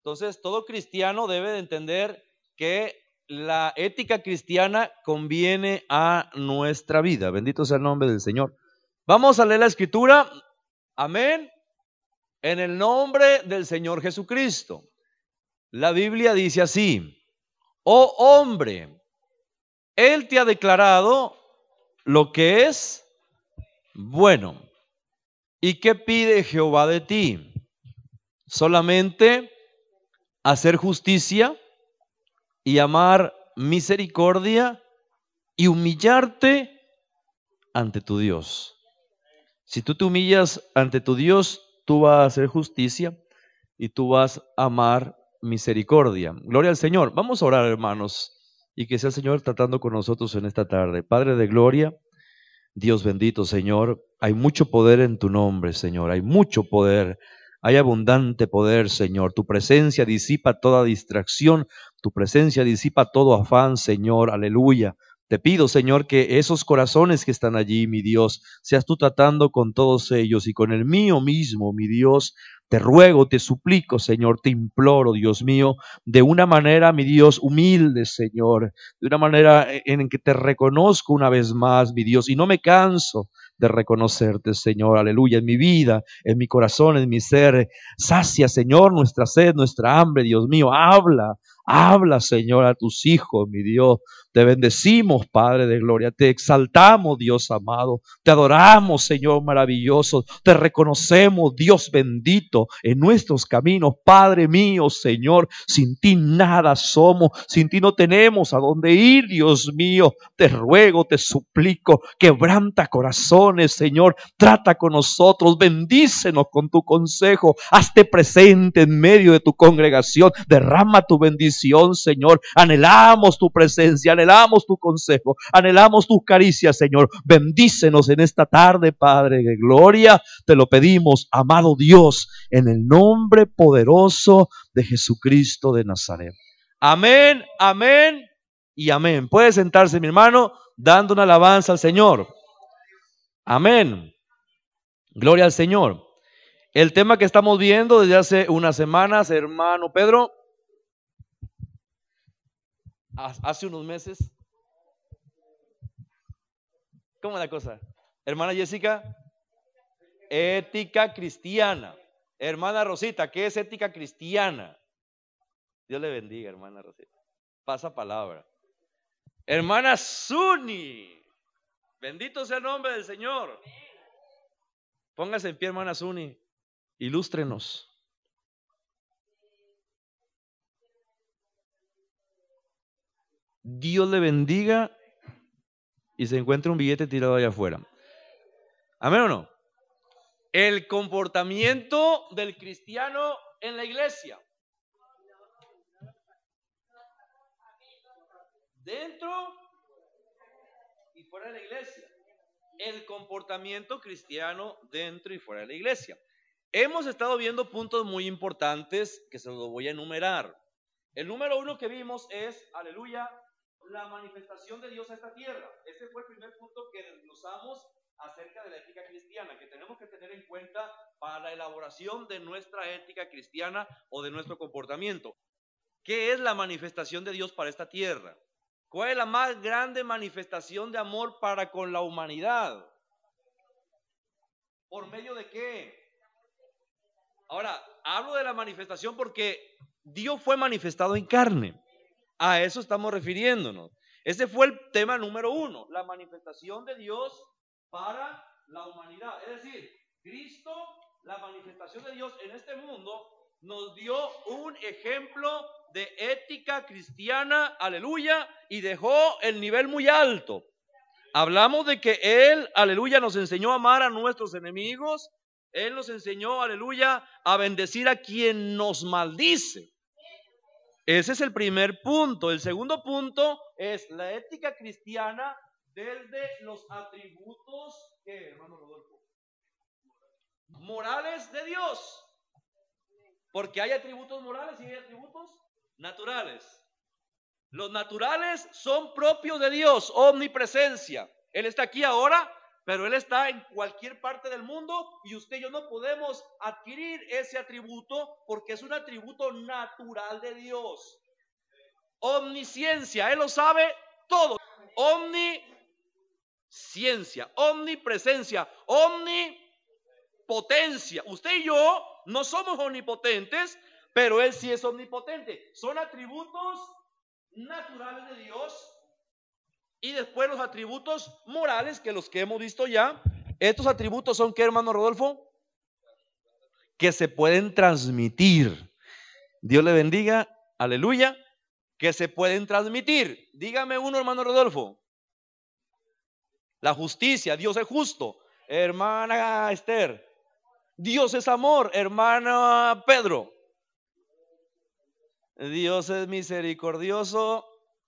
Entonces, todo cristiano debe de entender que la ética cristiana conviene a nuestra vida. Bendito sea el nombre del Señor. Vamos a leer la escritura. Amén. En el nombre del Señor Jesucristo. La Biblia dice así: oh hombre, Él te ha declarado lo que es bueno. ¿Y qué pide Jehová de ti? Solamente hacer justicia y amar misericordia y humillarte ante tu Dios. Si tú te humillas ante tu Dios, tú vas a hacer justicia y tú vas a amar misericordia. Gloria al Señor. Vamos a orar, hermanos, y que sea el Señor tratando con nosotros en esta tarde. Padre de gloria, Dios bendito, Señor, hay mucho poder en tu nombre, Señor, hay mucho poder, hay abundante poder, Señor. Tu presencia disipa toda distracción, tu presencia disipa todo afán, Señor, aleluya. Te pido, Señor, que esos corazones que están allí, mi Dios, seas tú tratando con todos ellos y con el mío mismo, mi Dios. Te ruego, te suplico, Señor, te imploro, Dios mío, de una manera, mi Dios, humilde, Señor, de una manera en que te reconozco una vez más, mi Dios, y no me canso de reconocerte, Señor, aleluya, en mi vida, en mi corazón, en mi ser. Sacia, Señor, nuestra sed, nuestra hambre, Dios mío. Habla, Señor, a tus hijos, mi Dios. Te bendecimos, Padre de gloria. Te exaltamos, Dios amado. Te adoramos, Señor maravilloso. Te reconocemos, Dios bendito, en nuestros caminos. Padre mío, Señor, sin ti nada somos. Sin ti no tenemos a dónde ir, Dios mío. Te ruego, te suplico, quebranta corazones, Señor. Trata con nosotros, bendícenos con tu consejo. Hazte presente en medio de tu congregación. Derrama tu bendición, Señor. Anhelamos tu presencia, anhelamos tu consejo, anhelamos tus caricias, Señor. Bendícenos en esta tarde, Padre de gloria. Te lo pedimos, amado Dios, en el nombre poderoso de Jesucristo de Nazaret. Amén, amén y amén. Puede sentarse, mi hermano, dando una alabanza al Señor. Amén. Gloria al Señor. El tema que estamos viendo desde hace unas semanas, hermano Pedro, hace unos meses. ¿Cómo es la cosa? Hermana Jessica, ética cristiana. Hermana Rosita, ¿qué es ética cristiana? Dios le bendiga, hermana Rosita. Pasa palabra. Hermana Zuni, bendito sea el nombre del Señor. Póngase en pie, hermana Zuni. Ilústrenos. Dios le bendiga y se encuentra un billete tirado allá afuera. ¿Amén o no? El comportamiento del cristiano en la iglesia. Dentro y fuera de la iglesia. El comportamiento cristiano dentro y fuera de la iglesia. Hemos estado viendo puntos muy importantes que se los voy a enumerar. El número 1 que vimos es, aleluya, la manifestación de Dios a esta tierra. Ese fue el primer punto que desglosamos acerca de la ética cristiana, que tenemos que tener en cuenta para la elaboración de nuestra ética cristiana o de nuestro comportamiento. ¿Qué es la manifestación de Dios para esta tierra? ¿Cuál es la más grande manifestación de amor para con la humanidad? ¿Por medio de qué? Ahora, hablo de la manifestación porque Dios fue manifestado en carne. A eso estamos refiriéndonos. Ese fue el tema número 1, la manifestación de Dios para la humanidad. Es decir, Cristo, la manifestación de Dios en este mundo, nos dio un ejemplo de ética cristiana, aleluya, y dejó el nivel muy alto. Hablamos de que Él, aleluya, nos enseñó a amar a nuestros enemigos. Él nos enseñó, aleluya, a bendecir a quien nos maldice. Ese es el primer punto. El segundo punto es la ética cristiana desde los atributos, ¿qué, hermano Rodolfo? Morales de Dios. Porque hay atributos morales y hay atributos naturales. Los naturales son propios de Dios, omnipresencia. Él está aquí ahora, pero Él está en cualquier parte del mundo y usted y yo no podemos adquirir ese atributo porque es un atributo natural de Dios. Omnisciencia, Él lo sabe todo. Omnisciencia, omnipresencia, omnipotencia. Usted y yo no somos omnipotentes, pero Él sí es omnipotente. Son atributos naturales de Dios. Y después los atributos morales, que los que hemos visto ya. Estos atributos son, ¿qué, hermano Rodolfo? Que se pueden transmitir. Dios le bendiga, aleluya. Que se pueden transmitir. Dígame uno, hermano Rodolfo. La justicia, Dios es justo. Hermana Esther, Dios es amor. Hermana Pedro, Dios es misericordioso.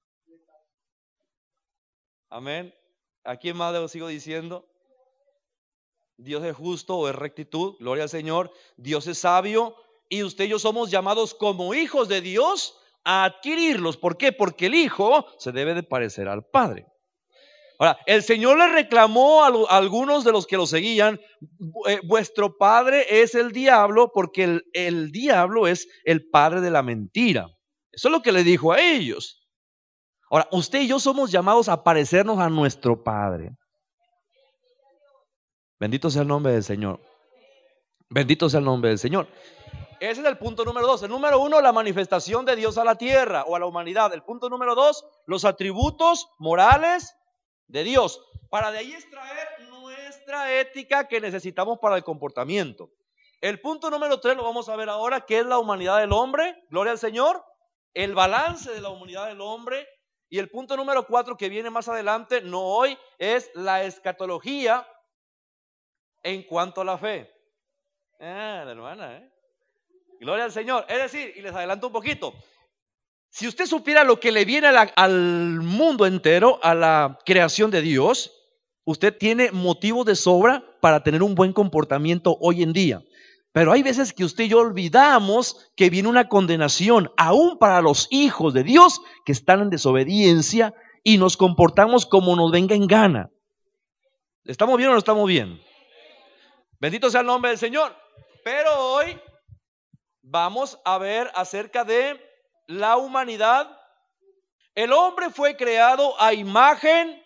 Amén. ¿A quién más le sigo diciendo? Dios es justo o es rectitud, gloria al Señor. Dios es sabio y usted y yo somos llamados como hijos de Dios a adquirirlos. ¿Por qué? Porque el hijo se debe de parecer al Padre. Ahora, el Señor le reclamó a algunos de los que lo seguían: vuestro padre es el diablo, porque el diablo es el padre de la mentira. Eso es lo que le dijo a ellos. Ahora, usted y yo somos llamados a parecernos a nuestro Padre. Bendito sea el nombre del Señor. Bendito sea el nombre del Señor. Ese es el punto número 2. El número 1, la manifestación de Dios a la tierra o a la humanidad. El punto número 2, los atributos morales de Dios, para de ahí extraer nuestra ética que necesitamos para el comportamiento. El punto número 3 lo vamos a ver ahora, que es la humanidad del hombre, gloria al Señor, el balance de la humanidad del hombre. Y el punto número 4, que viene más adelante, no hoy, es la escatología en cuanto a la fe. La hermana, gloria al Señor. Es decir, y les adelanto un poquito, si usted supiera lo que le viene al mundo entero, a la creación de Dios, usted tiene motivo de sobra para tener un buen comportamiento hoy en día. Pero hay veces que usted y yo olvidamos que viene una condenación aún para los hijos de Dios que están en desobediencia y nos comportamos como nos venga en gana. ¿Estamos bien o no estamos bien? Bendito sea el nombre del Señor. Pero hoy vamos a ver acerca de la humanidad. El hombre fue creado a imagen,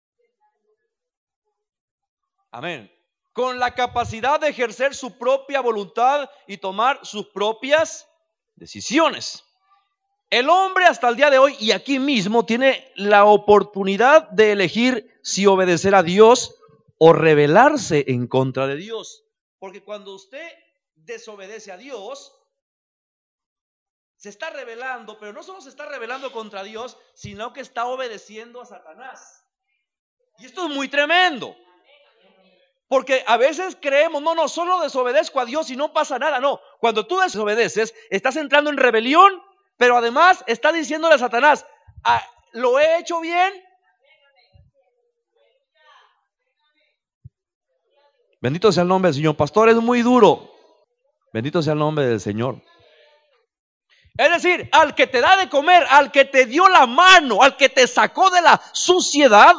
amén, con la capacidad de ejercer su propia voluntad y tomar sus propias decisiones. El hombre hasta el día de hoy y aquí mismo tiene la oportunidad de elegir si obedecer a Dios o rebelarse en contra de Dios. Porque cuando usted desobedece a Dios, se está rebelando, pero no solo se está rebelando contra Dios, sino que está obedeciendo a Satanás. Y esto es muy tremendo. Porque a veces creemos, no, solo desobedezco a Dios y no pasa nada. No, cuando tú desobedeces, estás entrando en rebelión, pero además estás diciéndole a Satanás: ¿lo he hecho bien? Bendito sea el nombre del Señor. Pastor, es muy duro. Bendito sea el nombre del Señor. Es decir, al que te da de comer, al que te dio la mano, al que te sacó de la suciedad,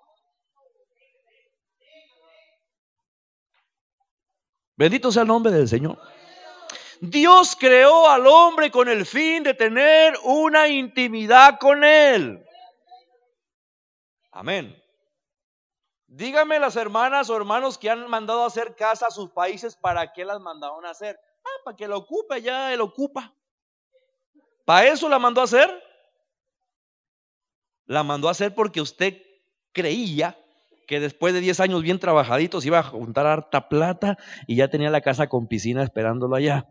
bendito sea el nombre del Señor. Dios creó al hombre con el fin de tener una intimidad con Él. Amén. Díganme las hermanas o hermanos que han mandado a hacer casa a sus países, ¿para qué las mandaron a hacer? Para que la ocupe, ya él ocupa. ¿Para eso la mandó a hacer? La mandó a hacer porque usted creía que después de 10 años bien trabajaditos iba a juntar harta plata y ya tenía la casa con piscina esperándolo allá.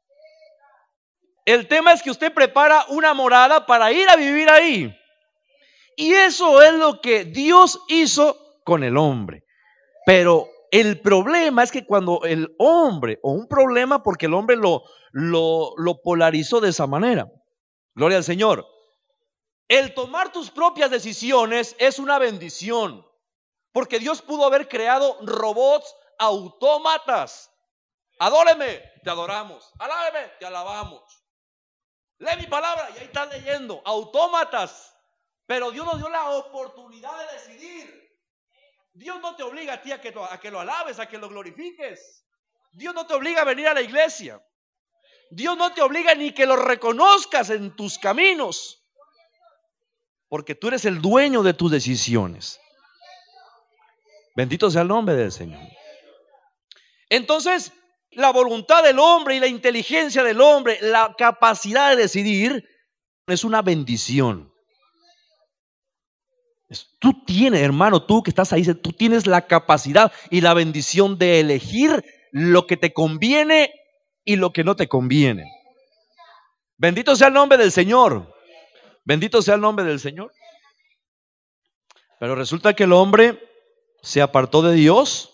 El tema es que usted prepara una morada para ir a vivir ahí. Y eso es lo que Dios hizo con el hombre. Pero el problema es que cuando el hombre, o un problema porque el hombre lo polarizó de esa manera. Gloria al Señor. El tomar tus propias decisiones es una bendición. Porque Dios pudo haber creado robots autómatas. Adóreme, te adoramos. Alábeme, te alabamos. Lee mi palabra y ahí estás leyendo. Autómatas. Pero Dios nos dio la oportunidad de decidir. Dios no te obliga a ti a que lo alabes, a que lo glorifiques. Dios no te obliga a venir a la iglesia. Dios no te obliga ni que lo reconozcas en tus caminos, porque tú eres el dueño de tus decisiones. Bendito sea el nombre del Señor. Entonces, la voluntad del hombre y la inteligencia del hombre, la capacidad de decidir, es una bendición. Tú tienes, hermano, tú que estás ahí, tú tienes la capacidad y la bendición de elegir lo que te conviene y lo que no te conviene. Bendito sea el nombre del Señor. Bendito sea el nombre del Señor. Pero resulta que el hombre se apartó de Dios.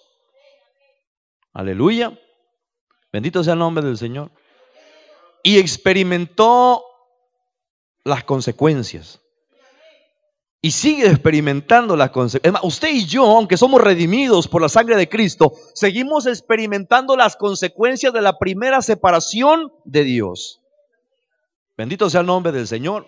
Aleluya. Bendito sea el nombre del Señor. Y experimentó las consecuencias. Y sigue experimentando las consecuencias. Usted y yo, aunque somos redimidos por la sangre de Cristo, seguimos experimentando las consecuencias de la primera separación de Dios. Bendito sea el nombre del Señor.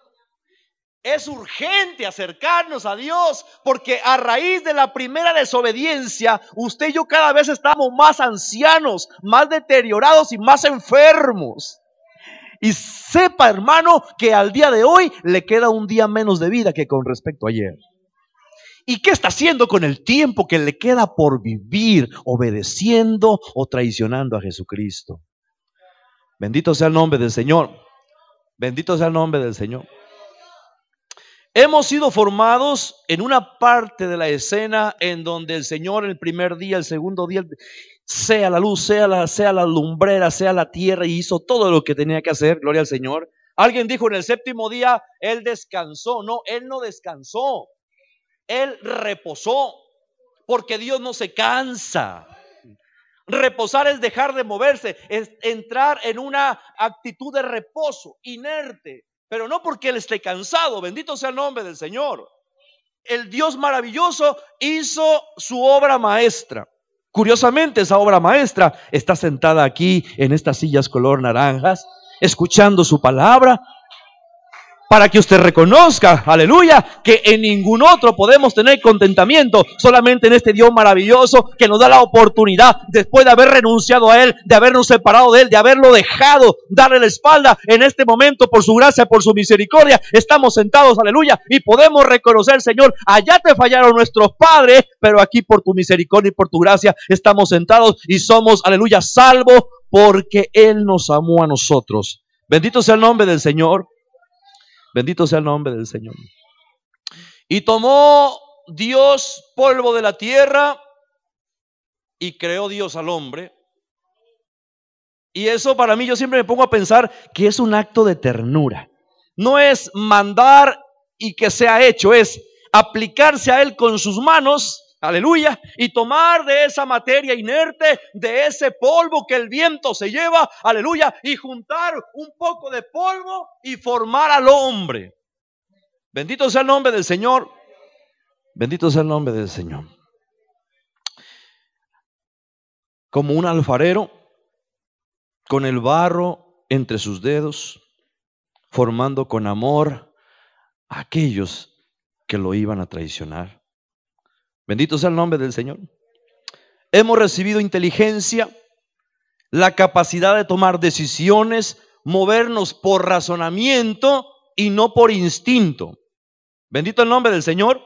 Es urgente acercarnos a Dios, porque a raíz de la primera desobediencia, usted y yo cada vez estamos más ancianos, más deteriorados y más enfermos. Y sepa, hermano, que al día de hoy le queda un día menos de vida que con respecto a ayer. ¿Y qué está haciendo con el tiempo que le queda por vivir, obedeciendo o traicionando a Jesucristo? Bendito sea el nombre del Señor. Bendito sea el nombre del Señor. Hemos sido formados en una parte de la escena en donde el Señor el primer día, el segundo día, sea la luz, sea la lumbrera, sea la tierra, y hizo todo lo que tenía que hacer. Gloria al Señor. Alguien dijo en el séptimo día, Él descansó. No, Él no descansó. Él reposó, porque Dios no se cansa. Reposar es dejar de moverse, es entrar en una actitud de reposo, inerte. Pero no porque Él esté cansado. Bendito sea el nombre del Señor. El Dios maravilloso hizo su obra maestra. Curiosamente, esa obra maestra está sentada aquí en estas sillas color naranjas, escuchando su palabra, para que usted reconozca, aleluya, que en ningún otro podemos tener contentamiento, solamente en este Dios maravilloso que nos da la oportunidad, después de haber renunciado a Él, de habernos separado de Él, de haberlo dejado, darle la espalda. En este momento, por su gracia, por su misericordia, estamos sentados, aleluya, y podemos reconocer, Señor, allá te fallaron nuestros padres, pero aquí por tu misericordia y por tu gracia estamos sentados y somos, aleluya, salvos porque Él nos amó a nosotros. Bendito sea el nombre del Señor. Bendito sea el nombre del Señor. Y tomó Dios polvo de la tierra y creó Dios al hombre. Y eso para mí, yo siempre me pongo a pensar que es un acto de ternura. No es mandar y que sea hecho, es aplicarse a Él con sus manos, aleluya, y tomar de esa materia inerte, de ese polvo que el viento se lleva, aleluya, y juntar un poco de polvo y formar al hombre. Bendito sea el nombre del Señor. Bendito sea el nombre del Señor. Como un alfarero con el barro entre sus dedos, formando con amor a aquellos que lo iban a traicionar. Bendito sea el nombre del Señor. Hemos recibido inteligencia, la capacidad de tomar decisiones, movernos por razonamiento y no por instinto. Bendito el nombre del Señor.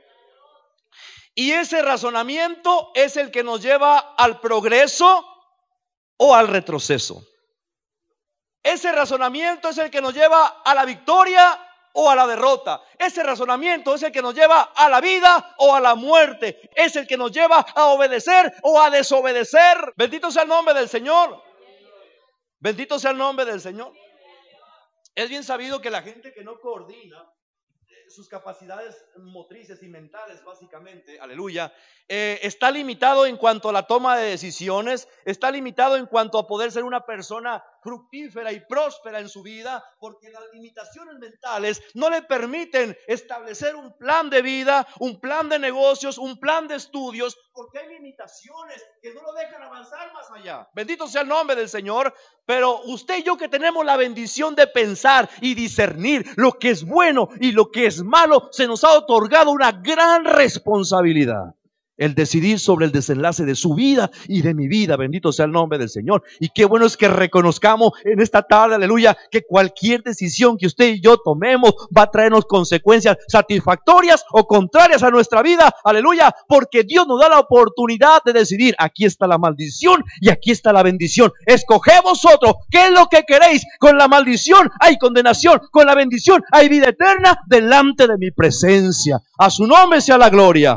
Y ese razonamiento es el que nos lleva al progreso o al retroceso. Ese razonamiento es el que nos lleva a la victoria o a la derrota. Ese razonamiento es el que nos lleva a la vida o a la muerte. Es el que nos lleva a obedecer o a desobedecer. Bendito sea el nombre del Señor. Bendito sea el nombre del Señor. Es bien sabido que la gente que no coordina sus capacidades motrices y mentales, básicamente, aleluya, está limitado en cuanto a la toma de decisiones, está limitado en cuanto a poder ser una persona fructífera y próspera en su vida, porque las limitaciones mentales no le permiten establecer un plan de vida, un plan de negocios, un plan de estudios, porque hay limitaciones que no lo dejan avanzar más allá. Bendito sea el nombre del Señor. Pero usted y yo, que tenemos la bendición de pensar y discernir lo que es bueno y lo que es malo, se nos ha otorgado una gran responsabilidad. el decidir sobre el desenlace de su vida y de mi vida. Bendito sea el nombre del Señor. Y qué bueno es que reconozcamos en esta tarde, aleluya, que cualquier decisión que usted y yo tomemos va a traernos consecuencias satisfactorias o contrarias a nuestra vida, aleluya, porque Dios nos da la oportunidad de decidir. Aquí está la maldición y aquí está la bendición. Escoge vosotros qué es lo que queréis. Con la maldición hay condenación, con la bendición hay vida eterna delante de mi presencia. A su nombre sea la gloria.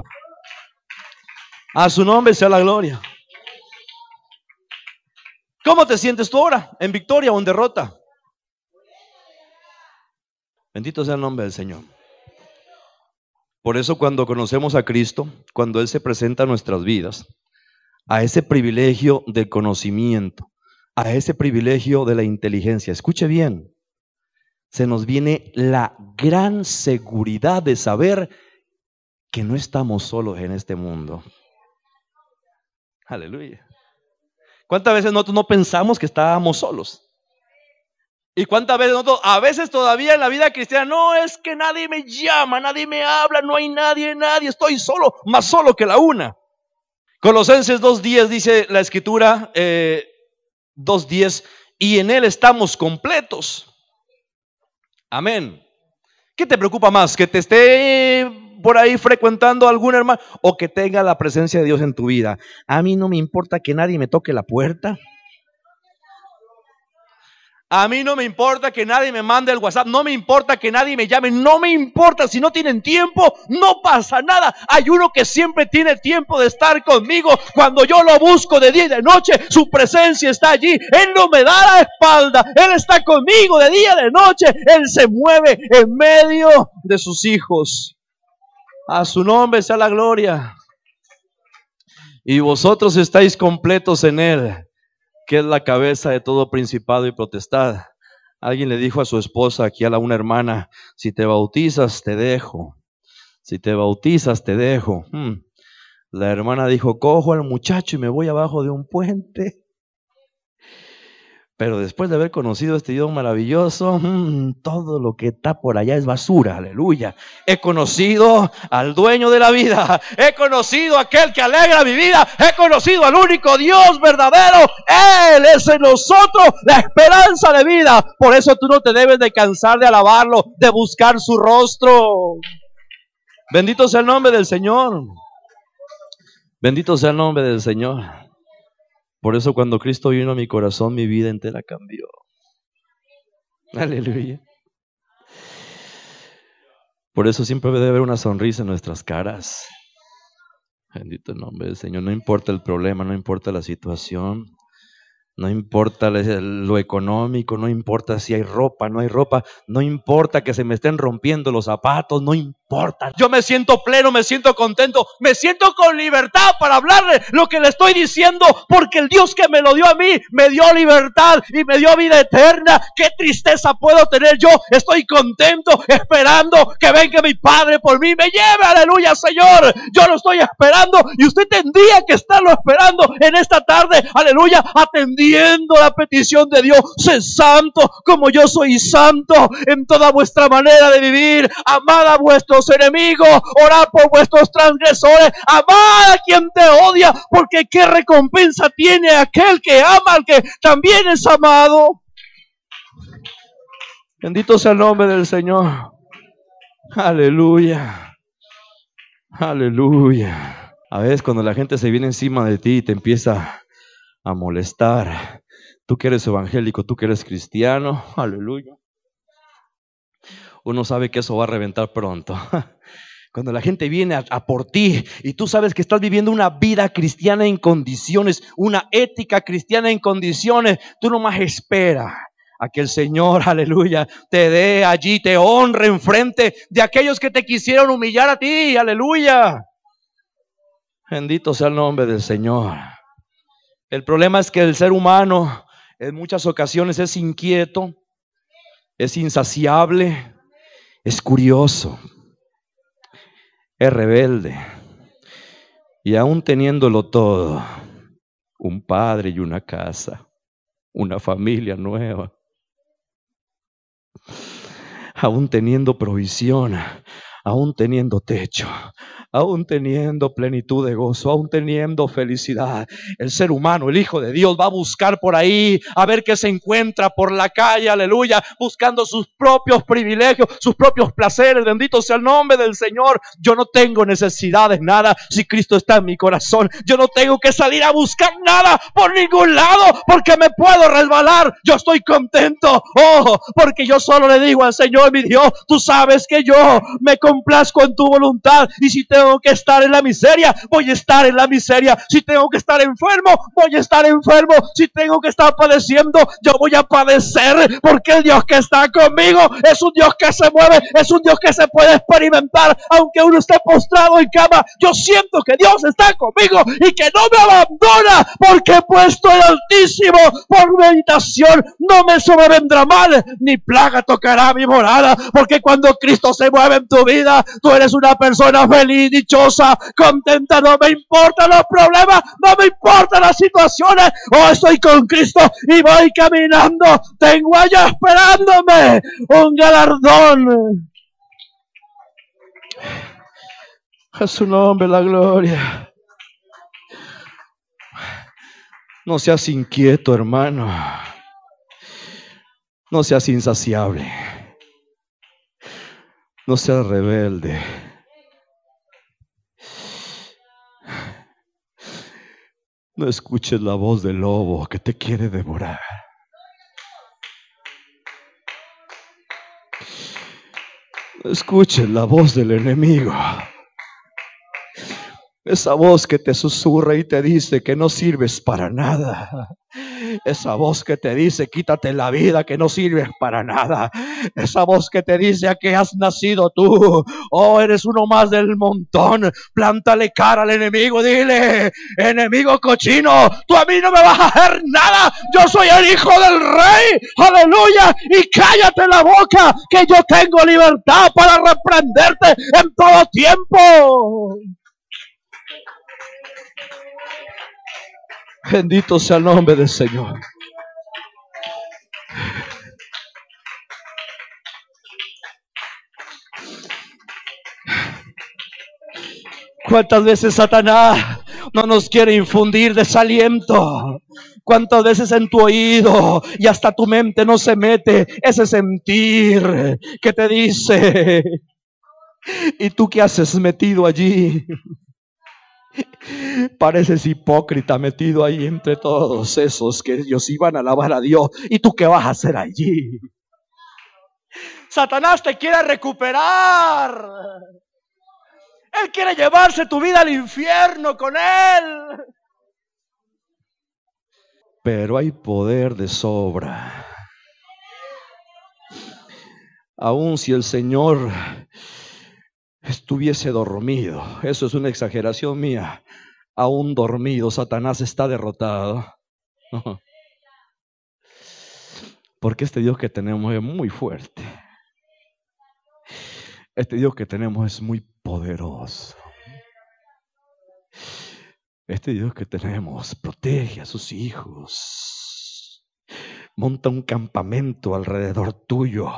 A su nombre sea la gloria. ¿Cómo te sientes tú ahora? ¿En victoria o en derrota? Bendito sea el nombre del Señor. Por eso cuando conocemos a Cristo, cuando Él se presenta a nuestras vidas, a ese privilegio del conocimiento, a ese privilegio de la inteligencia, escuche bien, se nos viene la gran seguridad de saber que no estamos solos en este mundo. Aleluya. ¿Cuántas veces nosotros no pensamos que estábamos solos? ¿Y cuántas veces nosotros, a veces todavía en la vida cristiana, no, es que nadie me llama, nadie me habla, no hay nadie, estoy solo, más solo que la una? Colosenses 2:10 dice la escritura, 2:10, y en Él estamos completos. Amén. ¿Qué te preocupa más? ¿Que te esté por ahí frecuentando algún hermano o que tenga la presencia de Dios en tu vida? A mí no me importa que nadie me toque la puerta. A mí no me importa que nadie me mande el WhatsApp, no me importa que nadie me llame, no me importa si no tienen tiempo, no pasa nada. Hay uno que siempre tiene tiempo de estar conmigo. Cuando yo lo busco de día y de noche, su presencia está allí. Él no me da la espalda, Él está conmigo de día y de noche. Él se mueve en medio de sus hijos. A su nombre sea la gloria. Y vosotros estáis completos en Él, que es la cabeza de todo principado y potestad. Alguien le dijo a su esposa, aquí a una hermana, si te bautizas te dejo, si te bautizas te dejo. La hermana dijo, cojo al muchacho y me voy abajo de un puente. Pero después de haber conocido este Dios maravilloso, todo lo que está por allá es basura, aleluya. He conocido al dueño de la vida, he conocido a aquel que alegra mi vida, he conocido al único Dios verdadero. Él es en nosotros la esperanza de vida. Por eso tú no te debes de cansar de alabarlo, de buscar su rostro. Bendito sea el nombre del Señor. Bendito sea el nombre del Señor. Por eso cuando Cristo vino a mi corazón, mi vida entera cambió. Aleluya. Por eso siempre debe haber una sonrisa en nuestras caras. Bendito el nombre del Señor. No importa el problema, no importa la situación, no importa lo económico, no importa si hay ropa, no hay ropa, no importa que se me estén rompiendo los zapatos, no importa. Yo me siento pleno, me siento contento, me siento con libertad para hablarle lo que le estoy diciendo, porque el Dios que me lo dio a mí, me dio libertad y me dio vida eterna. ¿Qué tristeza puedo tener yo? Estoy contento, esperando que venga mi Padre por mí, me lleve, aleluya, Señor. Yo lo estoy esperando y usted tendría que estarlo esperando en esta tarde, aleluya, atendiendo la petición de Dios. Sé santo como yo soy santo en toda vuestra manera de vivir. Amad a vuestros enemigos, orad por vuestros transgresores, amad a quien te odia, porque qué recompensa tiene aquel que ama al que también es amado. Bendito sea el nombre del Señor. Aleluya. Aleluya. A veces cuando la gente se viene encima de ti y te empieza a molestar, tú que eres evangélico, tú que eres cristiano, aleluya, uno sabe que eso va a reventar pronto. Cuando la gente viene a por ti y tú sabes que estás viviendo una vida cristiana en condiciones, una ética cristiana en condiciones, tú nomás espera a que el Señor, aleluya, te dé allí, te honre en frente de aquellos que te quisieron humillar a ti, aleluya. Bendito sea el nombre del Señor. El problema es que el ser humano en muchas ocasiones es inquieto, es insaciable, es curioso, es rebelde. Y aún teniéndolo todo, un padre y una casa, una familia nueva, aún teniendo provisión, aún teniendo techo, aún teniendo plenitud de gozo, aún teniendo felicidad, el ser humano, el Hijo de Dios, va a buscar por ahí, a ver qué se encuentra por la calle, aleluya, buscando sus propios privilegios, sus propios placeres. Bendito sea el nombre del Señor. Yo no tengo necesidad de nada si Cristo está en mi corazón. Yo no tengo que salir a buscar nada por ningún lado, porque me puedo resbalar. Yo estoy contento, porque yo solo le digo al Señor, mi Dios, tú sabes que yo me complazco en tu voluntad, y si tengo que estar en la miseria, voy a estar en la miseria. Si tengo que estar enfermo, voy a estar enfermo. Si tengo que estar padeciendo, yo voy a padecer, porque el Dios que está conmigo es un Dios que se mueve, es un Dios que se puede experimentar. Aunque uno esté postrado en cama, yo siento que Dios está conmigo y que no me abandona, porque he puesto el Altísimo por meditación. No me sobrevendrá mal, ni plaga tocará mi morada, porque cuando Cristo se mueve en tu vida, tú eres una persona feliz, dichosa, contenta. No me importan los problemas, no me importan las situaciones. Estoy con Cristo y voy caminando. Tengo allá esperándome un galardón. A su nombre la gloria. No seas inquieto, hermano. No seas insaciable. No seas rebelde. No escuches la voz del lobo que te quiere devorar. No escuches la voz del enemigo. Esa voz que te susurra y te dice que no sirves para nada. Esa voz que te dice, quítate la vida, que no sirves para nada. Esa voz que te dice, ¿a qué has nacido tú? Eres uno más del montón. Plántale cara al enemigo, dile, enemigo cochino, tú a mí no me vas a hacer nada. Yo soy el Hijo del Rey, aleluya. Y cállate la boca, que yo tengo libertad para reprenderte en todo tiempo. Bendito sea el nombre del Señor. ¿Cuántas veces Satanás no nos quiere infundir desaliento? ¿Cuántas veces en tu oído y hasta tu mente no se mete ese sentir que te dice? ¿Y tú qué haces metido allí? Pareces hipócrita metido ahí entre todos esos que ellos iban a alabar a Dios. ¿Y tú qué vas a hacer allí? Satanás te quiere recuperar. Él quiere llevarse tu vida al infierno con él. Pero hay poder de sobra. Aun si el Señor estuviese dormido, eso es una exageración mía, aún dormido, Satanás está derrotado. Porque este Dios que tenemos es muy fuerte. Este Dios que tenemos es muy poderoso. Este Dios que tenemos protege a sus hijos. Monta un campamento alrededor tuyo.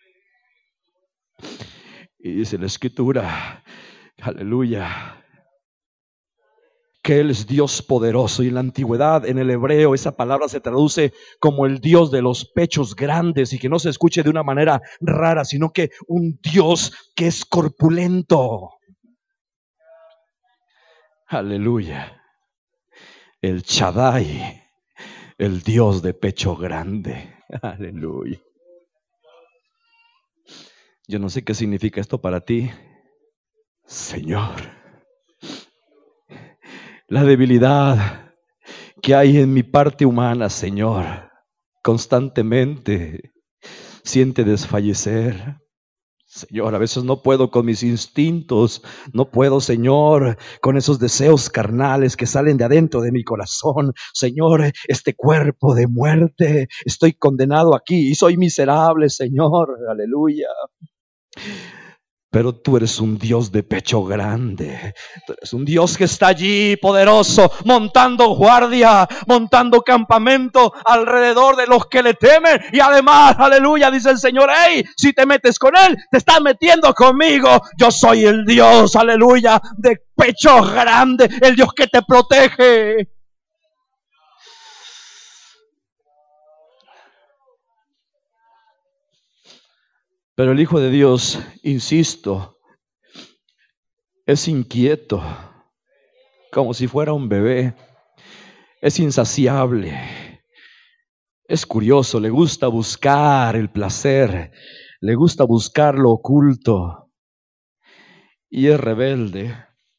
Y dice la Escritura, aleluya, que Él es Dios poderoso. Y en la antigüedad, en el hebreo, esa palabra se traduce como el Dios de los pechos grandes, y que no se escuche de una manera rara, sino que un Dios que es corpulento. Aleluya. El Shaddai, el Dios de pecho grande. Aleluya. Yo no sé qué significa esto para ti, Señor. La debilidad que hay en mi parte humana, Señor, constantemente siente desfallecer. Señor, a veces no puedo con mis instintos, no puedo, Señor, con esos deseos carnales que salen de adentro de mi corazón. Señor, este cuerpo de muerte, estoy condenado aquí y soy miserable, Señor, aleluya. Pero tú eres un Dios de pecho grande. Tú eres un Dios que está allí poderoso, montando guardia, montando campamento alrededor de los que le temen. Y además, aleluya, dice el Señor: hey, si te metes con Él, te estás metiendo conmigo. Yo soy el Dios, aleluya, de pecho grande, el Dios que te protege. Pero el Hijo de Dios, insisto, es inquieto, como si fuera un bebé. Es insaciable, es curioso, le gusta buscar el placer, le gusta buscar lo oculto, y es rebelde.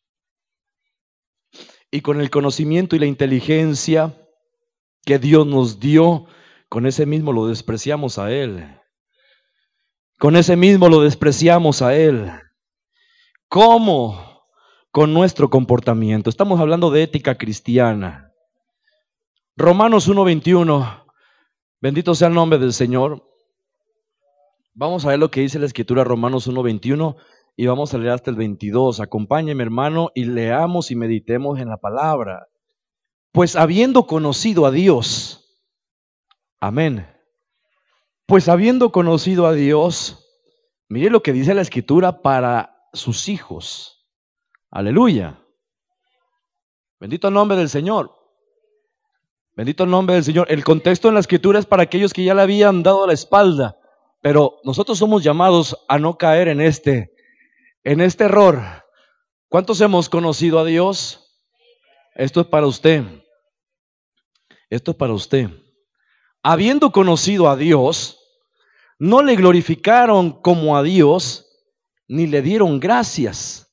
Y con el conocimiento y la inteligencia que Dios nos dio, con ese mismo lo despreciamos a Él. Con ese mismo lo despreciamos a Él. ¿Cómo? Con nuestro comportamiento. Estamos hablando de ética cristiana. Romanos 1:21. Bendito sea el nombre del Señor. Vamos a ver lo que dice la Escritura, Romanos 1:21, y vamos a leer hasta el 22. Acompáñeme, hermano, y leamos y meditemos en la palabra. Pues habiendo conocido a Dios, amén. Pues habiendo conocido a Dios, mire lo que dice la Escritura para sus hijos. Aleluya. Bendito el nombre del Señor. Bendito el nombre del Señor. El contexto en la Escritura es para aquellos que ya le habían dado la espalda. Pero nosotros somos llamados a no caer en este error. ¿Cuántos hemos conocido a Dios? Esto es para usted. Esto es para usted. Habiendo conocido a Dios, no le glorificaron como a Dios, ni le dieron gracias.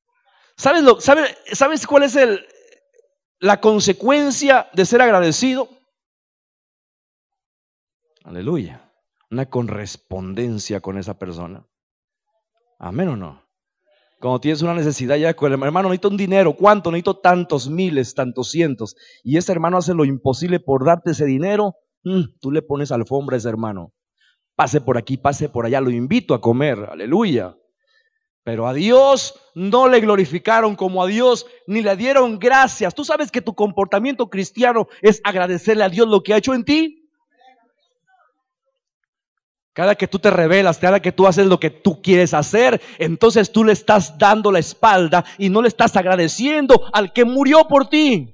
¿Sabes cuál es la consecuencia de ser agradecido? Aleluya. Una correspondencia con esa persona. Amén o no. Cuando tienes una necesidad ya con el hermano, necesito un dinero. ¿Cuánto? Necesito tantos miles, tantos cientos. Y ese hermano hace lo imposible por darte ese dinero. Tú le pones alfombra a ese hermano. Pase por aquí, pase por allá. Lo invito a comer. Aleluya. Pero a Dios no le glorificaron como a Dios, ni le dieron gracias. ¿Tú sabes que tu comportamiento cristiano es agradecerle a Dios lo que ha hecho en ti? Cada que tú te rebelas, cada que tú haces lo que tú quieres hacer, entonces tú le estás dando la espalda y no le estás agradeciendo al que murió por ti,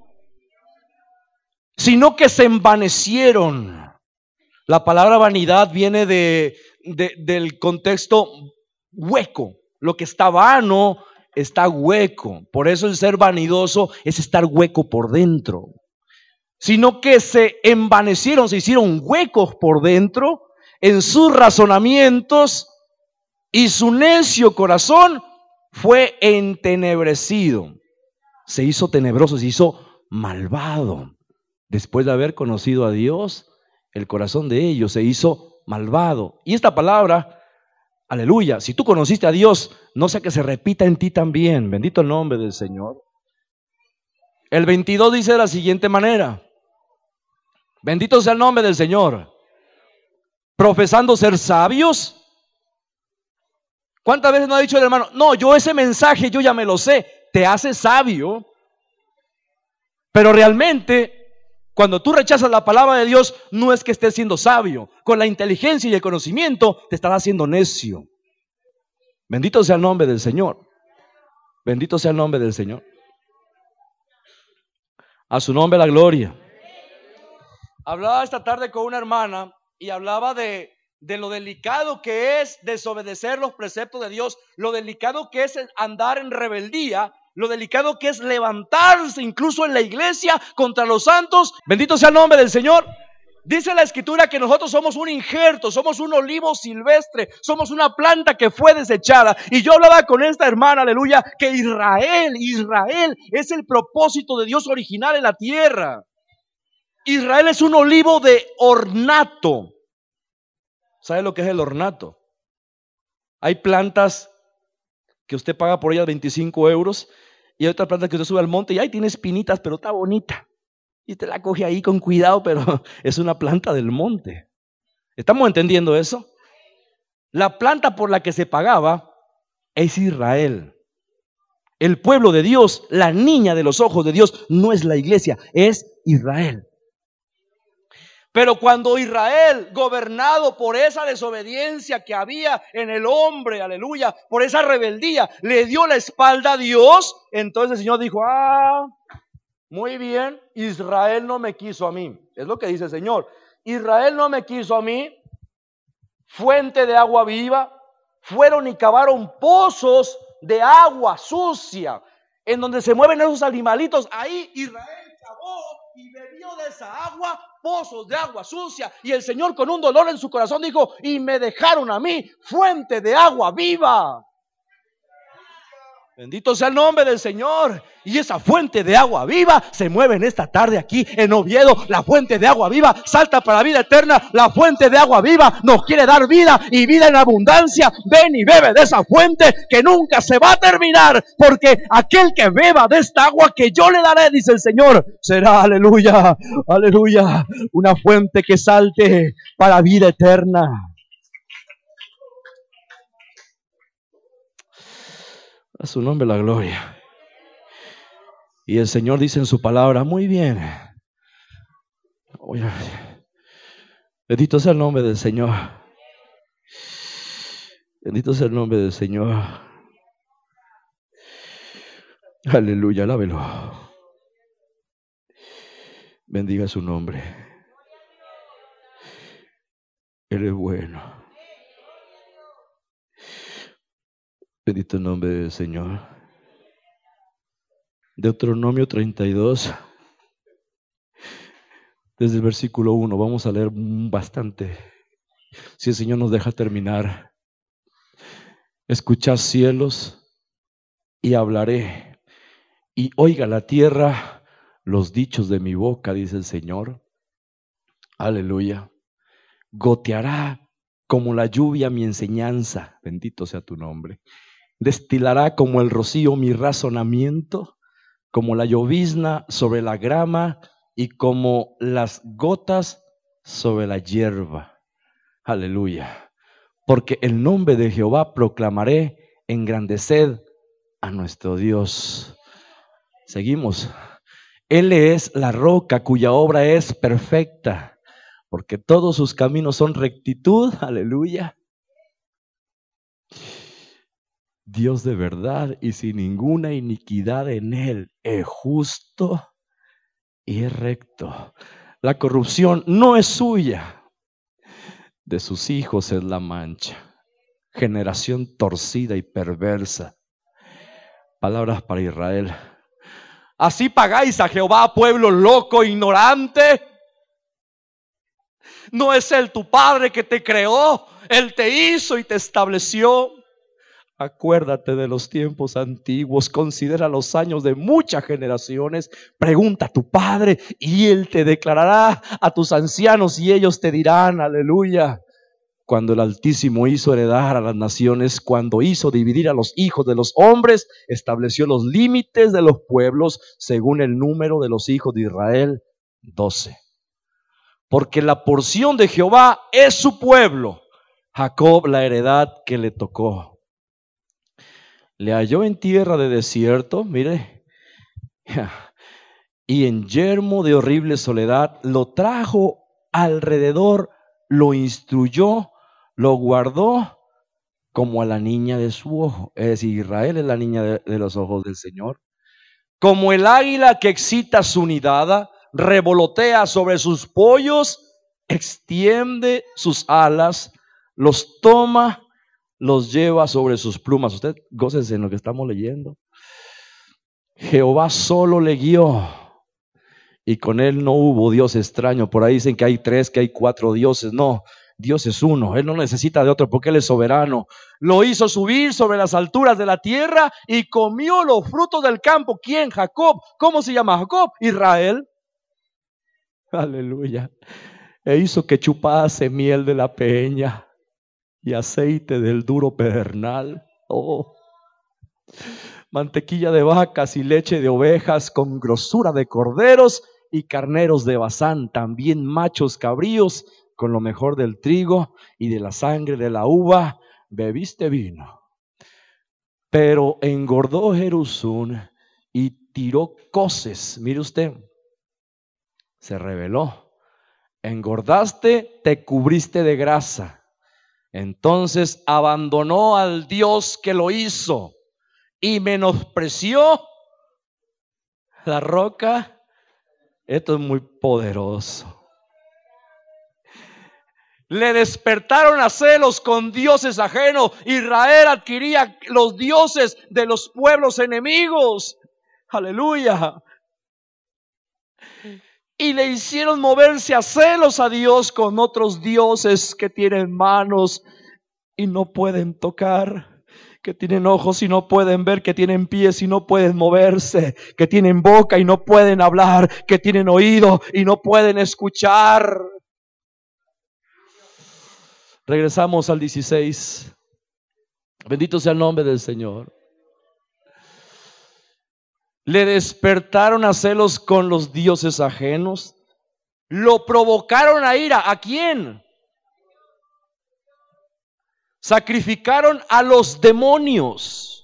sino que se envanecieron. La palabra vanidad viene del contexto hueco. Lo que está vano está hueco. Por eso el ser vanidoso es estar hueco por dentro. Sino que se envanecieron, se hicieron huecos por dentro en sus razonamientos, y su necio corazón fue entenebrecido. Se hizo tenebroso, se hizo malvado. Después de haber conocido a Dios, el corazón de ellos se hizo malvado. Y esta palabra, aleluya, si tú conociste a Dios, no sea que se repita en ti también. Bendito el nombre del Señor. El 22 dice de la siguiente manera: bendito sea el nombre del Señor. Profesando ser sabios. ¿Cuántas veces no ha dicho el hermano? No, yo ese mensaje yo ya me lo sé. Te hace sabio. Pero realmente, cuando tú rechazas la palabra de Dios, no es que estés siendo sabio. Con la inteligencia y el conocimiento te estás haciendo necio. Bendito sea el nombre del Señor. Bendito sea el nombre del Señor. A su nombre la gloria. Hablaba esta tarde con una hermana y hablaba de lo delicado que es desobedecer los preceptos de Dios, lo delicado que es andar en rebeldía, lo delicado que es levantarse incluso en la iglesia contra los santos. Bendito sea el nombre del Señor. Dice la Escritura que nosotros somos un injerto, somos un olivo silvestre, somos una planta que fue desechada. Y yo hablaba con esta hermana, aleluya, que Israel es el propósito de Dios original en la tierra. Israel es un olivo de ornato. ¿Sabe lo que es el ornato? Hay plantas que usted paga por ellas 25 euros y hay otras plantas que usted sube al monte y ahí tiene espinitas, pero está bonita. Y te la coge ahí con cuidado, pero es una planta del monte. ¿Estamos entendiendo eso? La planta por la que se pagaba es Israel. El pueblo de Dios, la niña de los ojos de Dios, no es la iglesia, es Israel. Pero cuando Israel, gobernado por esa desobediencia que había en el hombre, aleluya, por esa rebeldía, le dio la espalda a Dios, entonces el Señor dijo: muy bien, Israel no me quiso a mí. Es lo que dice el Señor. Israel no me quiso a mí, fuente de agua viva. Fueron y cavaron pozos de agua sucia, en donde se mueven esos animalitos. Ahí Israel cavó y bebió de esa agua, pozos de agua sucia. Y el Señor, con un dolor en su corazón, dijo: y me dejaron a mí fuente de agua viva. Bendito sea el nombre del Señor. Y esa fuente de agua viva se mueve en esta tarde aquí en Oviedo. La fuente de agua viva salta para la vida eterna. La fuente de agua viva nos quiere dar vida y vida en abundancia. Ven y bebe de esa fuente que nunca se va a terminar, porque aquel que beba de esta agua que yo le daré, dice el Señor, será, aleluya, aleluya, una fuente que salte para vida eterna. A su nombre la gloria. Y el Señor dice en su palabra: muy bien. Bendito sea el nombre del Señor. Bendito sea el nombre del Señor. Aleluya, alábelo. Bendiga su nombre. Él es bueno. Bendito el nombre del Señor. Deuteronomio 32. Desde el versículo 1, vamos a leer bastante. Si el Señor nos deja terminar. Escuchad, cielos, y hablaré, y oiga la tierra los dichos de mi boca, dice el Señor. Aleluya. Goteará como la lluvia mi enseñanza, bendito sea tu nombre. Destilará como el rocío mi razonamiento, como la llovizna sobre la grama y como las gotas sobre la hierba. Aleluya. Porque el nombre de Jehová proclamaré, engrandeced a nuestro Dios. Seguimos. Él es la roca cuya obra es perfecta, porque todos sus caminos son rectitud. Aleluya. Dios de verdad y sin ninguna iniquidad en él, es justo y es recto. La corrupción no es suya, de sus hijos es la mancha. Generación torcida y perversa. Palabras para Israel. ¿Así pagáis a Jehová, pueblo loco, ignorante? ¿No es Él tu Padre que te creó? Él te hizo y te estableció. Acuérdate de los tiempos antiguos, considera los años de muchas generaciones, pregunta a tu padre y él te declarará, a tus ancianos y ellos te dirán, aleluya. Cuando el Altísimo hizo heredar a las naciones, cuando hizo dividir a los hijos de los hombres, estableció los límites de los pueblos según el número de los hijos de Israel, 12. Porque la porción de Jehová es su pueblo, Jacob la heredad que le tocó. Le halló en tierra de desierto, mire, y en yermo de horrible soledad, lo trajo alrededor, lo instruyó, lo guardó como a la niña de su ojo. Es decir, Israel es la niña de los ojos del Señor. Como el águila que excita su nidada, revolotea sobre sus pollos, extiende sus alas, los toma, los lleva sobre sus plumas. Usted gócese en lo que estamos leyendo. Jehová solo le guió y con él no hubo Dios extraño. Por ahí dicen que hay 3, que hay 4 dioses. No, Dios es uno. Él no necesita de otro porque Él es soberano. Lo hizo subir sobre las alturas de la tierra y comió los frutos del campo. ¿Quién? Jacob. ¿Cómo se llama Jacob? Israel. Aleluya. E hizo que chupase miel de la peña y aceite del duro pedernal. Oh. Mantequilla de vacas y leche de ovejas con grosura de corderos y carneros de Basán, también machos cabríos con lo mejor del trigo y de la sangre de la uva, bebiste vino. Pero engordó Jerusún y tiró coces. Mire usted, se rebeló. Engordaste, te cubriste de grasa. Entonces abandonó al Dios que lo hizo y menospreció la roca. Esto es muy poderoso. Le despertaron a celos con dioses ajenos. Israel adquiría los dioses de los pueblos enemigos. Aleluya. Y le hicieron moverse a celos a Dios con otros dioses que tienen manos y no pueden tocar, que tienen ojos y no pueden ver, que tienen pies y no pueden moverse, que tienen boca y no pueden hablar, que tienen oído y no pueden escuchar. Regresamos al 16. Bendito sea el nombre del Señor. Le despertaron a celos con los dioses ajenos. Lo provocaron a ira. ¿A quién? Sacrificaron a los demonios.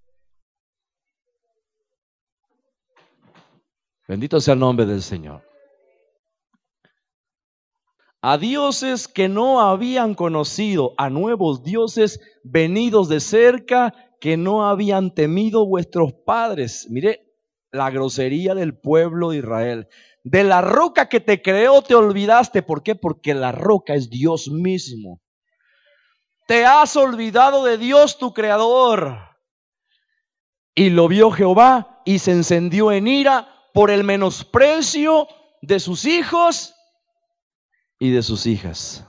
Bendito sea el nombre del Señor. A dioses que no habían conocido, a nuevos dioses venidos de cerca que no habían temido vuestros padres. Mire la grosería del pueblo de Israel. De la roca que te creó te olvidaste. ¿Por qué? Porque la roca es Dios mismo. Te has olvidado de Dios tu creador. Y lo vio Jehová y se encendió en ira por el menosprecio de sus hijos y de sus hijas.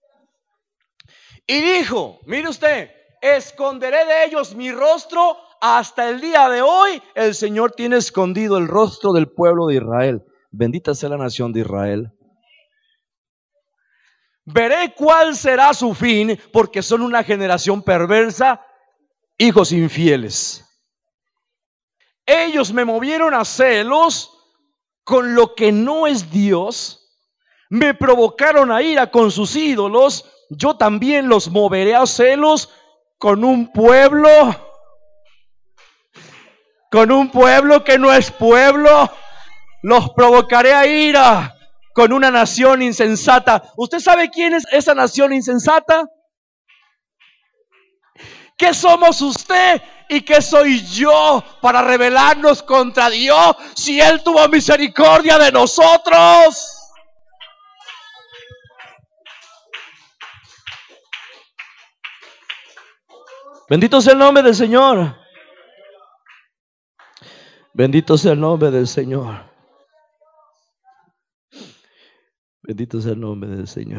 Y dijo, mire usted, esconderé de ellos mi rostro. Hasta el día de hoy el Señor tiene escondido el rostro del pueblo de Israel. Bendita sea la nación de Israel. Veré cuál será su fin, porque son una generación perversa, hijos infieles. Ellos me movieron a celos con lo que no es Dios, me provocaron a ira con sus ídolos. Yo también los moveré a celos con un pueblo que no es pueblo. Los provocaré a ira con una nación insensata. ¿Usted sabe quién es esa nación insensata? ¿Qué somos usted y qué soy yo para rebelarnos contra Dios si Él tuvo misericordia de nosotros? Bendito sea el nombre del Señor. Bendito sea el nombre del Señor. Bendito sea el nombre del Señor.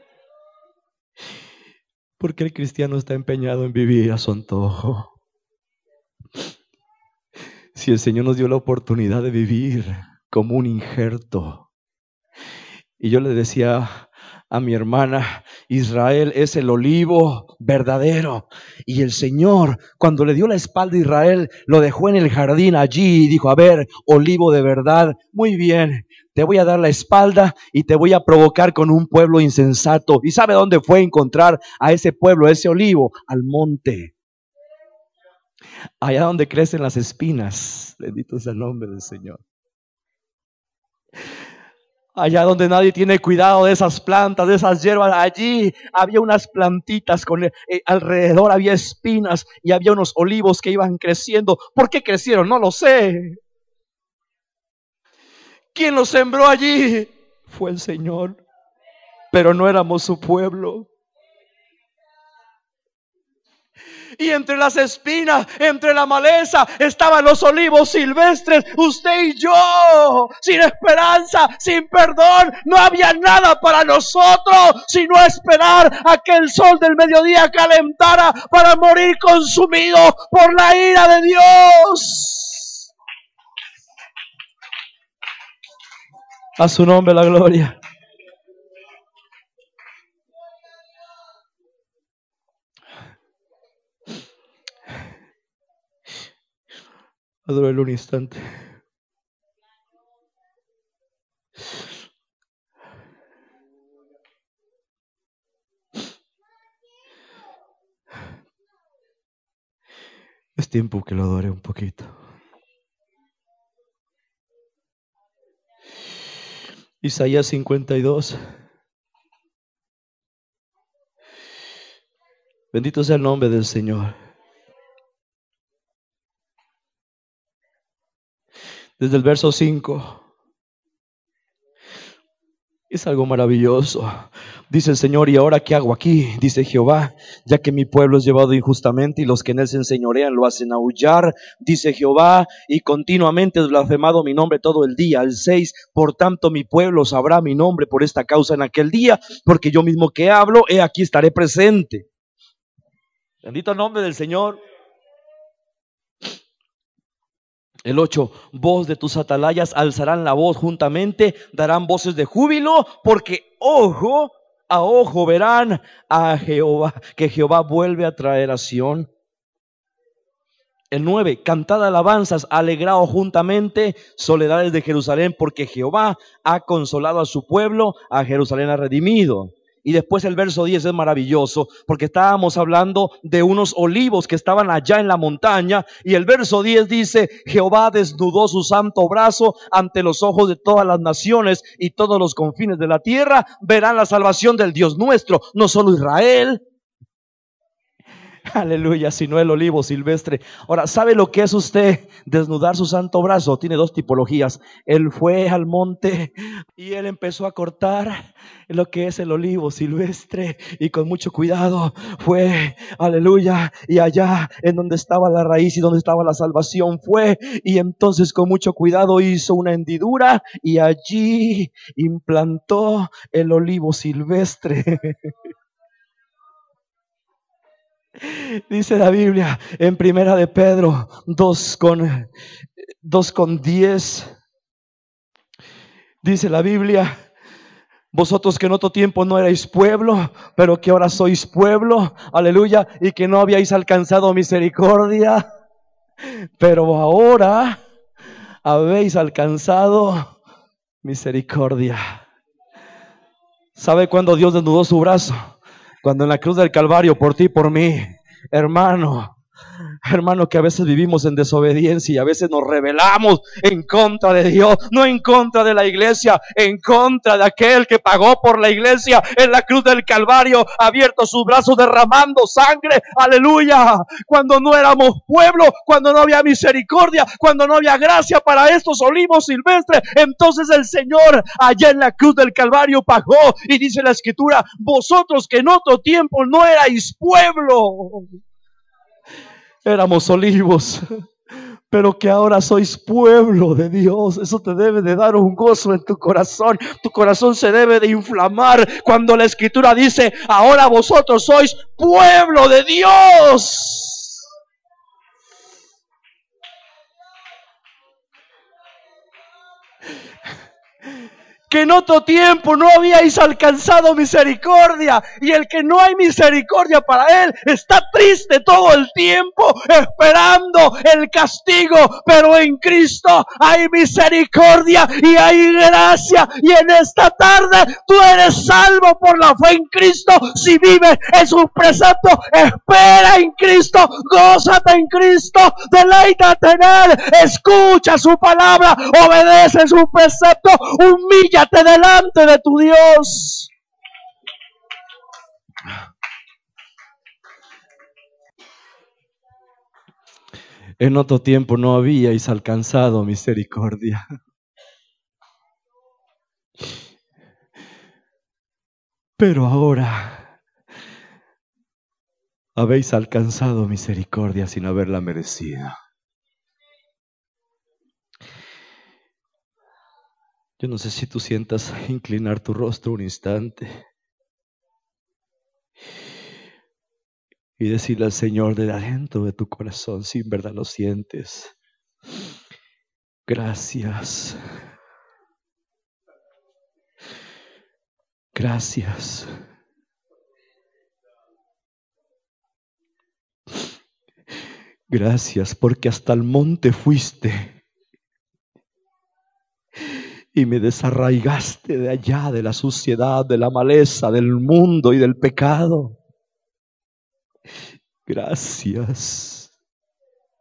Porque el cristiano está empeñado en vivir a su antojo. Si el Señor nos dio la oportunidad de vivir como un injerto. Y yo le decía a mi hermana, Israel es el olivo verdadero. Y el Señor, cuando le dio la espalda a Israel, lo dejó en el jardín allí y dijo, a ver, olivo de verdad, muy bien, te voy a dar la espalda y te voy a provocar con un pueblo insensato. ¿Y sabe dónde fue a encontrar a ese pueblo, a ese olivo? Al monte. Allá donde crecen las espinas. Bendito sea el nombre del Señor. Allá donde nadie tiene cuidado de esas plantas, de esas hierbas, allí había unas plantitas alrededor había espinas y había unos olivos que iban creciendo. ¿Por qué crecieron? No lo sé. ¿Quién los sembró allí? Fue el Señor, pero no éramos su pueblo. Y entre las espinas, entre la maleza, estaban los olivos silvestres. Usted y yo, sin esperanza, sin perdón. No había nada para nosotros, sino esperar a que el sol del mediodía calentara para morir consumido por la ira de Dios. A su nombre la gloria. Adórelo un instante. Es tiempo que lo adore un poquito. Isaías 52. Bendito sea el nombre del Señor. Desde el verso 5. Es algo maravilloso. Dice el Señor: ¿y ahora qué hago aquí? Dice Jehová, ya que mi pueblo es llevado injustamente y los que en él se enseñorean lo hacen aullar. Dice Jehová, y continuamente es blasfemado mi nombre todo el día. El 6, por tanto mi pueblo sabrá mi nombre por esta causa en aquel día, porque yo mismo que hablo, he aquí estaré presente. Bendito el nombre del Señor. El 8, voz de tus atalayas alzarán la voz juntamente, darán voces de júbilo, porque ojo a ojo verán a Jehová, que Jehová vuelve a traer a Sión. El 9, cantad alabanzas, alegraos juntamente, soledades de Jerusalén, porque Jehová ha consolado a su pueblo, a Jerusalén ha redimido. Y después el verso 10 es maravilloso, porque estábamos hablando de unos olivos que estaban allá en la montaña, y el verso 10 dice: Jehová desnudó su santo brazo ante los ojos de todas las naciones, y todos los confines de la tierra verán la salvación del Dios nuestro. No solo Israel, aleluya, sino el olivo silvestre. Ahora, ¿sabe lo que es usted desnudar su santo brazo? Tiene dos tipologías. Él fue al monte y él empezó a cortar lo que es el olivo silvestre, y con mucho cuidado fue, aleluya, y allá en donde estaba la raíz y donde estaba la salvación fue, y entonces con mucho cuidado hizo una hendidura y allí implantó el olivo silvestre. Dice la Biblia en Primera de Pedro 2:10. Dice la Biblia: vosotros que en otro tiempo no erais pueblo, pero que ahora sois pueblo, aleluya, y que no habíais alcanzado misericordia, pero ahora habéis alcanzado misericordia. ¿Sabe cuándo Dios desnudó su brazo? Cuando en la cruz del Calvario, por ti y por mí, hermano. Hermano, que a veces vivimos en desobediencia y a veces nos rebelamos en contra de Dios, no en contra de la iglesia, en contra de aquel que pagó por la iglesia en la cruz del Calvario, abierto sus brazos, derramando sangre, aleluya. Cuando no éramos pueblo, cuando no había misericordia, cuando no había gracia para estos olivos silvestres, entonces el Señor allá en la cruz del Calvario pagó. Y dice la Escritura: vosotros que en otro tiempo no erais pueblo, éramos olivos, pero que ahora sois pueblo de Dios. Eso te debe de dar un gozo en tu corazón. Tu corazón se debe de inflamar cuando la Escritura dice: ahora vosotros sois pueblo de Dios. Que en otro tiempo no habíais alcanzado misericordia, y el que no hay misericordia para él está triste todo el tiempo esperando el castigo, pero en Cristo hay misericordia y hay gracia, y en esta tarde tú eres salvo por la fe en Cristo. Si vives en sus preceptos, espera en Cristo, gózate en Cristo, deleítate en él, escucha su palabra, obedece sus preceptos, humilla delante de tu Dios. En otro tiempo no habíais alcanzado misericordia, pero ahora habéis alcanzado misericordia sin haberla merecido. Yo no sé si tú sientas inclinar tu rostro un instante y decirle al Señor de adentro de tu corazón, si en verdad lo sientes: gracias, gracias. Gracias porque hasta el monte fuiste y me desarraigaste de allá, de la suciedad, de la maleza, del mundo y del pecado. Gracias.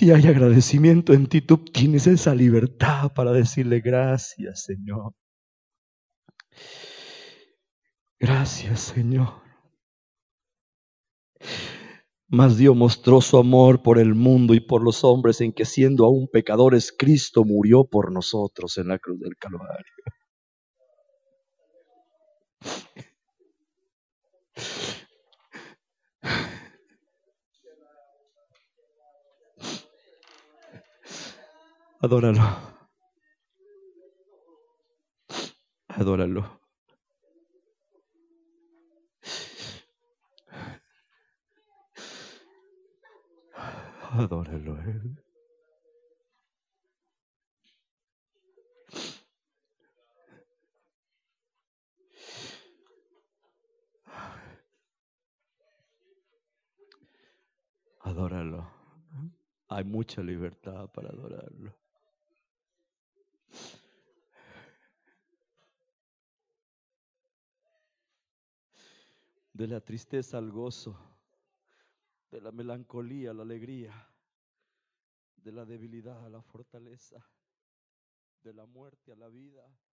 si hay agradecimiento en ti, tú tienes esa libertad para decirle gracias, Señor. Gracias, Señor. Mas Dios mostró su amor por el mundo y por los hombres en que siendo aún pecadores, Cristo murió por nosotros en la cruz del Calvario. Adóralo. Adóralo. Adóralo. Adóralo. Hay mucha libertad para adorarlo. De la tristeza al gozo, de la melancolía a la alegría, de la debilidad a la fortaleza, de la muerte a la vida.